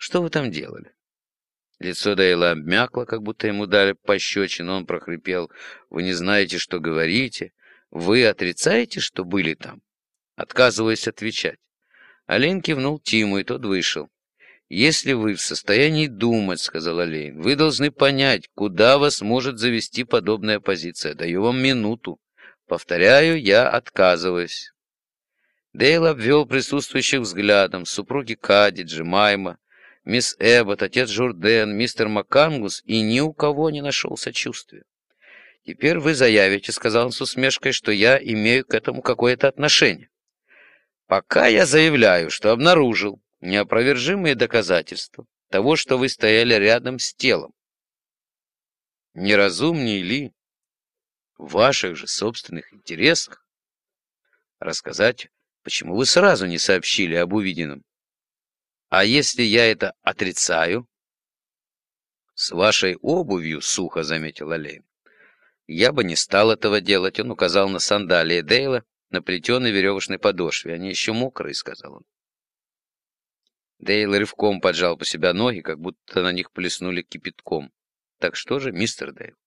Что вы там делали?» Лицо Дейла обмякло, как будто ему дали пощечину. Он прохрипел: «Вы не знаете, что говорите? Вы отрицаете, что были там?» Отказываясь отвечать. Олейн кивнул Тиму, и тот вышел. «Если вы в состоянии думать, — сказал Олейн, — вы должны понять, куда вас может завести подобная позиция. Даю вам минуту. Повторяю, я отказываюсь». Дейл обвел присутствующих взглядом. Супруги Кади, Джемайма, мисс Эббот, отец Журден, мистер Макангус, и ни у кого не нашел сочувствия. «Теперь вы заявите, — сказал он с усмешкой, — что я имею к этому какое-то отношение. Пока я заявляю, что обнаружил неопровержимые доказательства того, что вы стояли рядом с телом. Неразумнее ли в ваших же собственных интересах рассказать, почему вы сразу не сообщили об увиденном? А если я это отрицаю?» «С вашей обувью, — сухо заметил Олейн, — я бы не стал этого делать». Он указал на сандалии Дейла на плетеной веревочной подошве. «Они еще мокрые, — сказал он». Дейл рывком поджал по себя ноги, как будто на них плеснули кипятком. «Так что же, мистер Дейл?»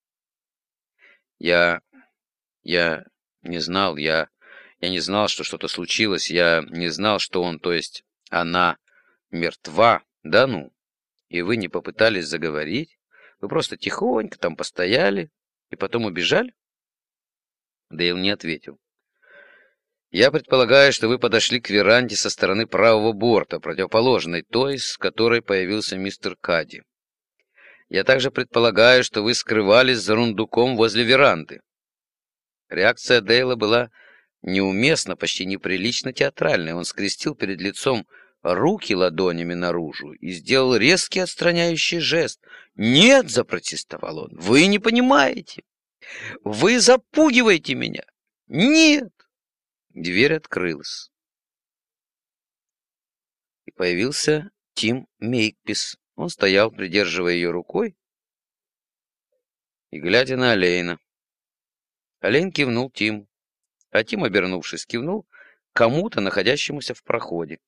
Я не знал, я не знал, что что-то случилось, я не знал, что он, то есть она, мертва, да ну, и вы не попытались заговорить, вы просто тихонько там постояли и потом убежали?» Дейл не ответил. «Я предполагаю, что вы подошли к веранде со стороны правого борта, противоположной той, с которой появился мистер Кади. Я также предполагаю, что вы скрывались за рундуком возле веранды». Реакция Дейла была неуместно, почти неприлично театральной. Он скрестил перед лицом руки ладонями наружу и сделал резкий отстраняющий жест. «Нет!» — запротестовал он. «Вы не понимаете! Вы запугиваете меня! Нет!» Дверь открылась. И появился Тим Мейкпис. Он стоял, придерживая ее рукой и глядя на Олейна. Олейн кивнул Тиму, а Тим, обернувшись, кивнул кому-то, находящемуся в проходе.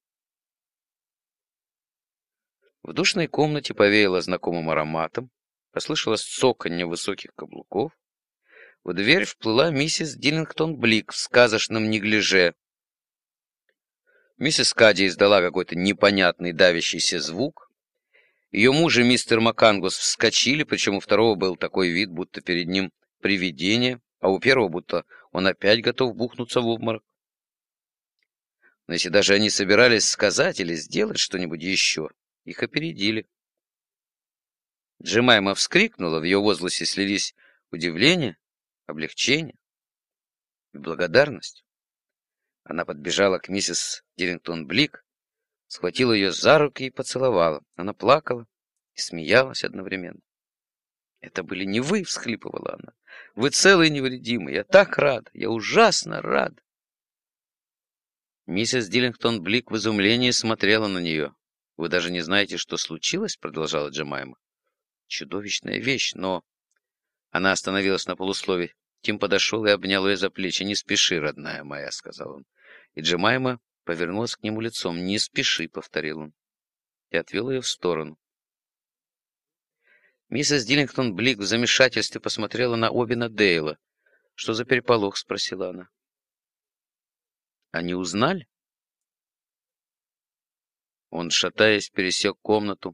В душной комнате повеяло знакомым ароматом, послышалось цоканье высоких каблуков. В дверь вплыла миссис Диллингтон Блик в сказочном неглиже. Миссис Кади издала какой-то непонятный давящийся звук. Ее муж и мистер Макангус вскочили, причем у второго был такой вид, будто перед ним привидение, а у первого будто он опять готов бухнуться в обморок. Но если даже они собирались сказать или сделать что-нибудь еще, их опередили. Джемайма вскрикнула, в ее возгласе слились удивление, облегчение и благодарность. Она подбежала к миссис Диллингтон Блик, схватила ее за руки и поцеловала. Она плакала и смеялась одновременно. «Это были не вы!» — всхлипывала она. «Вы целый и невредимый! Я так рада! Я ужасно рада!» Миссис Диллингтон Блик в изумлении смотрела на нее. «Вы даже не знаете, что случилось?» — продолжала Джемайма. «Чудовищная вещь, но...» Она остановилась на полуслове. Тим подошел и обнял ее за плечи. «Не спеши, родная моя», — сказал он. И Джемайма повернулась к нему лицом. «Не спеши», — повторил он. И отвел ее в сторону. Миссис Диллингтон Блик в замешательстве посмотрела на Обина Дейла. «Что за переполох?» — спросила она. «Они узнали?» Он, шатаясь, пересек комнату,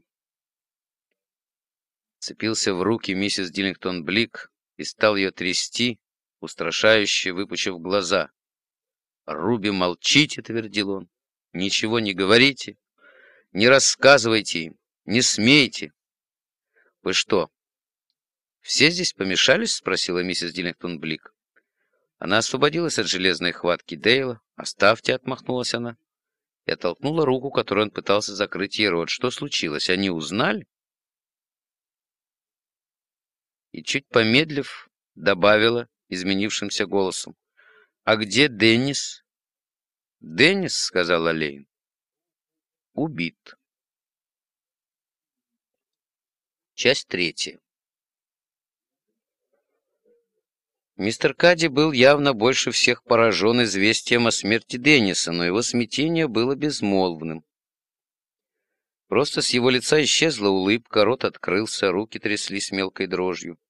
цепился в руки миссис Диллингтон Блик и стал ее трясти, устрашающе выпучив глаза. «Руби, молчите!» — твердил он. «Ничего не говорите, не рассказывайте им, не смейте!» «Вы что, все здесь помешались?» — спросила миссис Диллингтон Блик. Она освободилась от железной хватки Дейла. «Оставьте!» — отмахнулась она и оттолкнула руку, которой он пытался закрыть ей рот. «Что случилось? Они узнали?» И чуть помедлив, добавила изменившимся голосом: «А где Деннис?» «Деннис, — сказал Олейн, — убит». Часть 3. Мистер Кади был явно больше всех поражен известием о смерти Денниса, но его смятение было безмолвным. Просто с его лица исчезла улыбка, рот открылся, руки тряслись мелкой дрожью.